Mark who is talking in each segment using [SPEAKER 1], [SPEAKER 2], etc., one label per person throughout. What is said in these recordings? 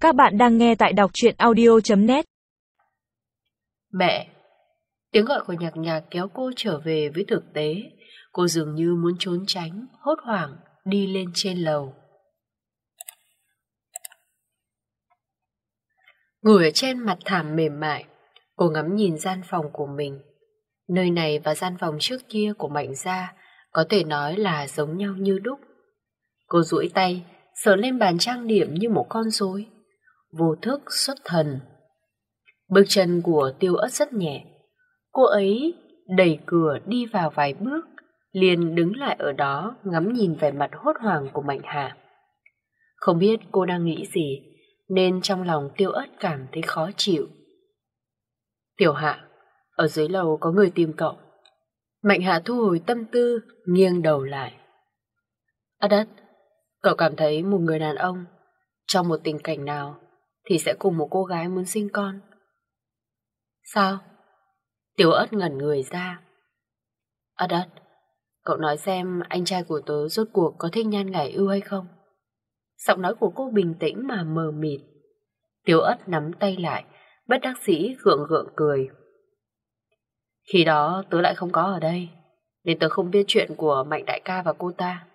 [SPEAKER 1] Các bạn đang nghe tại đọc truyện audio.net.
[SPEAKER 2] Mẹ! Tiếng gọi của Nhạc Nhạc kéo cô trở về với thực tế. Cô dường như muốn trốn tránh, hốt hoảng, đi lên trên lầu. Ngồi ở trên mặt thảm mềm mại, cô ngắm nhìn gian phòng của mình. Nơi này và gian phòng trước kia của Mạnh Gia có thể nói là giống nhau như đúc. Cô duỗi tay, sờ lên bàn trang điểm như một con rối, vô thức xuất thần. Bước chân của Tiêu Ất rất nhẹ. Cô ấy đẩy cửa đi vào vài bước, liền đứng lại ở đó ngắm nhìn vẻ mặt hốt hoảng của Mạnh Hà. Không biết cô đang nghĩ gì, nên trong lòng Tiêu Ất cảm thấy khó chịu. Tiểu Hạ, ở dưới lầu có người tìm cậu. Mạnh Hạ thu hồi tâm tư, nghiêng đầu lại. Ất Ất, cậu cảm thấy một người đàn ông trong một tình cảnh nào thì sẽ cùng một cô gái muốn sinh con? Sao? Tiểu Ất ngẩn người ra. Ất Ất, cậu nói xem anh trai của tớ rốt cuộc có thích Nhan Ngải Ưu hay không? Giọng nói của cô bình tĩnh mà mờ mịt. Tiểu Ất nắm tay lại, bất đắc dĩ gượng gượng cười. Khi đó tớ lại không có ở đây, nên tớ không biết chuyện của Mạnh đại ca và cô ta.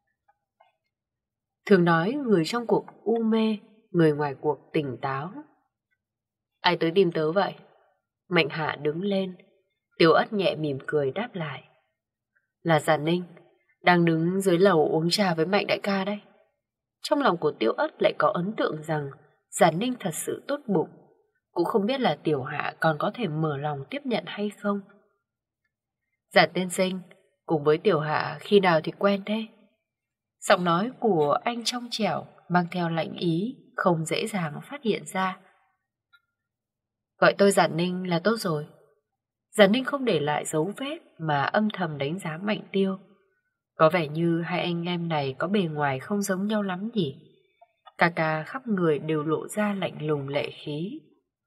[SPEAKER 2] Thường nói người trong cuộc u mê, người ngoài cuộc tỉnh táo. Ai tới tìm tớ vậy? Mạnh Hạ đứng lên. Tiểu Ất nhẹ mỉm cười đáp lại. Là Giản Ninh, đang đứng dưới lầu uống trà với Mạnh đại ca đấy. Trong lòng của Tiểu Ất lại có ấn tượng rằng Giản Ninh thật sự tốt bụng. Cũng không biết là Tiểu Hạ còn có thể mở lòng tiếp nhận hay không. Giản tiên sinh, cùng với Tiểu Hạ khi nào thì quen thế? Giọng nói của anh trong trẻo, mang theo lạnh ý, không dễ dàng phát hiện ra. Gọi tôi Giản Ninh là tốt rồi. Giản Ninh không để lại dấu vết mà âm thầm đánh giá Mạnh Tiêu. Có vẻ như hai anh em này có bề ngoài không giống nhau lắm nhỉ. Cả cả khắp người đều lộ ra lạnh lùng lệ khí.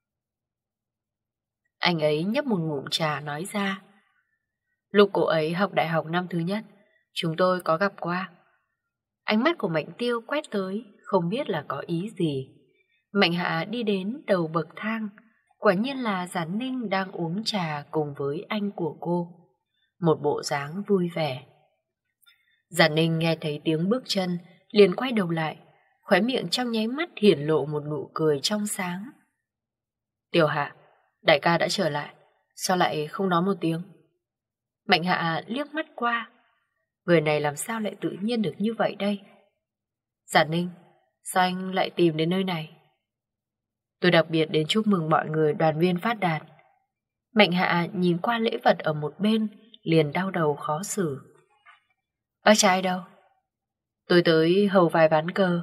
[SPEAKER 2] Anh ấy nhấp một ngụm trà nói ra. Lúc cô ấy học đại học năm thứ nhất, chúng tôi có gặp qua. Ánh mắt của Mạnh Tiêu quét tới, không biết là có ý gì. Mạnh Hạ đi đến đầu bậc thang. Quả nhiên là Giản Ninh đang uống trà cùng với anh của cô. Một bộ dáng vui vẻ. Giản Ninh nghe thấy tiếng bước chân, liền quay đầu lại. Khóe miệng trong nháy mắt hiển lộ một nụ cười trong sáng. Tiểu Hạ, đại ca đã trở lại, sao lại không nói một tiếng? Mạnh Hạ liếc mắt qua. Người này làm sao lại tự nhiên được như vậy đây? Giản Ninh, sao anh lại tìm đến nơi này? Tôi đặc biệt đến chúc mừng mọi người đoàn viên phát đạt. Mạnh Hạ nhìn qua lễ vật ở một bên, liền đau đầu khó xử. Bác trai đâu? Tôi tới hầu vài ván cờ.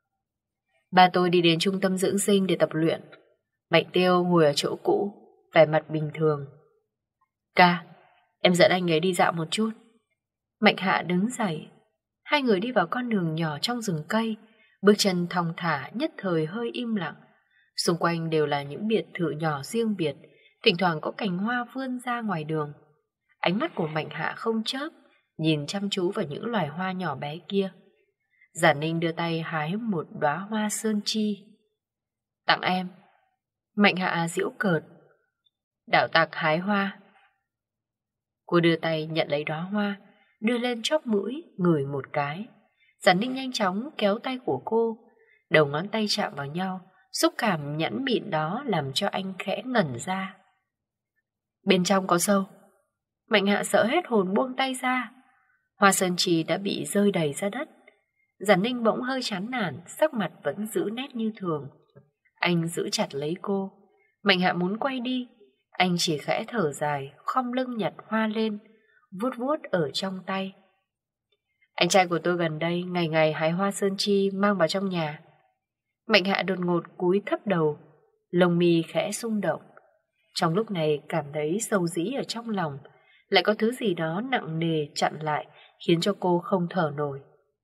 [SPEAKER 2] Ba tôi đi đến trung tâm dưỡng sinh để tập luyện. Mạnh Tiêu ngồi ở chỗ cũ, vẻ mặt bình thường. Ca, em dẫn anh ấy đi dạo một chút. Mạnh Hạ đứng dậy. Hai người đi vào con đường nhỏ trong rừng cây, bước chân thong thả nhất thời hơi im lặng. Xung quanh đều là những biệt thự nhỏ riêng biệt, thỉnh thoảng có cành hoa vươn ra ngoài đường. Ánh mắt của Mạnh Hạ không chớp, nhìn chăm chú vào những loài hoa nhỏ bé kia. Giản Ninh đưa tay hái một đóa hoa sơn chi. Tặng em. Mạnh Hạ giễu cợt. Đạo tặc hái hoa. Cô đưa tay nhận lấy đóa hoa, đưa lên chóp mũi, ngửi một cái. Giản Ninh nhanh chóng kéo tay của cô, đầu ngón tay chạm vào nhau, xúc cảm nhẵn mịn đó làm cho anh khẽ ngẩn ra. Bên trong có sâu. Mạnh Hạ sợ hết hồn buông tay ra. Hoa sơn trì đã bị rơi đầy ra đất. Giản Ninh bỗng hơi chán nản, sắc mặt vẫn giữ nét như thường. Anh giữ chặt lấy cô. Mạnh Hạ muốn quay đi, anh chỉ khẽ thở dài, khom lưng nhặt hoa lên, vuốt vuốt ở trong tay. Anh trai của tôi gần đây ngày ngày hái hoa sơn chi mang vào trong nhà. Mạnh Hạ đột ngột cúi thấp đầu, lông mi khẽ rung động. Trong lúc này cảm thấy sầu dĩ ở trong lòng, lại có thứ gì đó nặng nề chặn lại, khiến cho cô không thở nổi.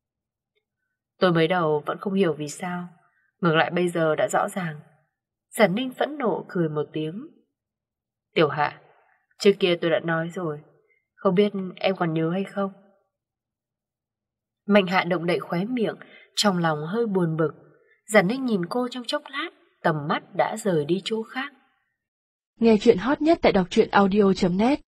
[SPEAKER 2] Tôi mới đầu vẫn không hiểu vì sao, ngược lại bây giờ đã rõ ràng. Giản Ninh phẫn nộ cười một tiếng. Tiểu Hạ, trước kia tôi đã nói rồi, không biết em còn nhớ hay không? Mạnh Hạ động đậy khóe miệng, trong lòng hơi buồn bực. Giản Ninh nhìn cô trong chốc lát, tầm mắt đã rời đi chỗ khác.
[SPEAKER 1] Nghe chuyện hot nhất tại đọc truyện audio.net